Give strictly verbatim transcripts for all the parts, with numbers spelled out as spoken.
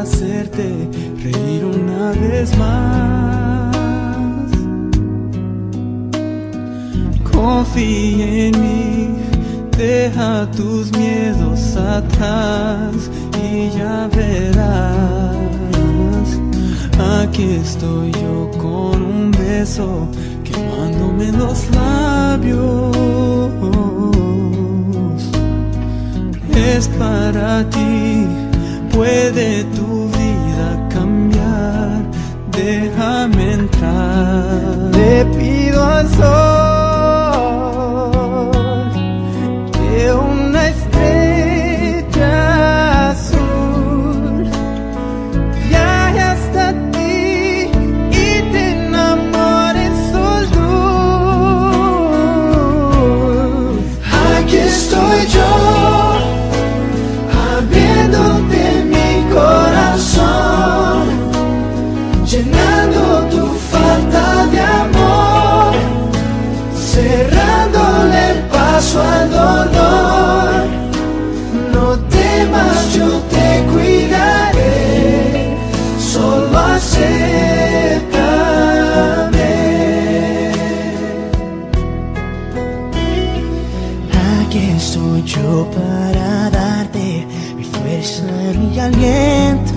hacerte reír una vez más. Confía en mí, deja tus miedos atrás y ya verás. Aquí estoy yo con un beso quemándome en los labios. Es para ti, puede tu vida cambiar. Déjame entrar. Le pido al sol que una estrella azul viaje hasta ti y te enamores luz. Aquí estoy yo, abriéndote mi corazón, llenando tu falta de amor, cerrándole el paso al dolor. No temas, yo te cuidaré, solo acéptame. Aquí estoy yo para darte mi fuerza y mi aliento,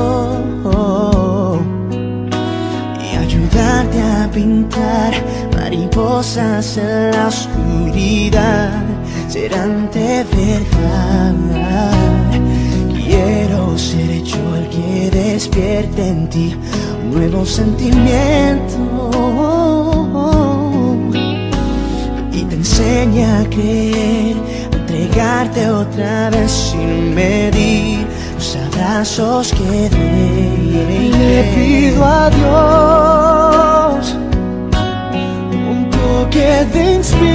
y ayudarte a pintar mariposas en la oscuridad. Serán de verdad. Quiero ser yo el que despierte en ti un nuevo sentimiento y te enseñe a creer, a entregarte otra vez sin medir los abrazos que dé. Le pido a Dios un toque de inspiración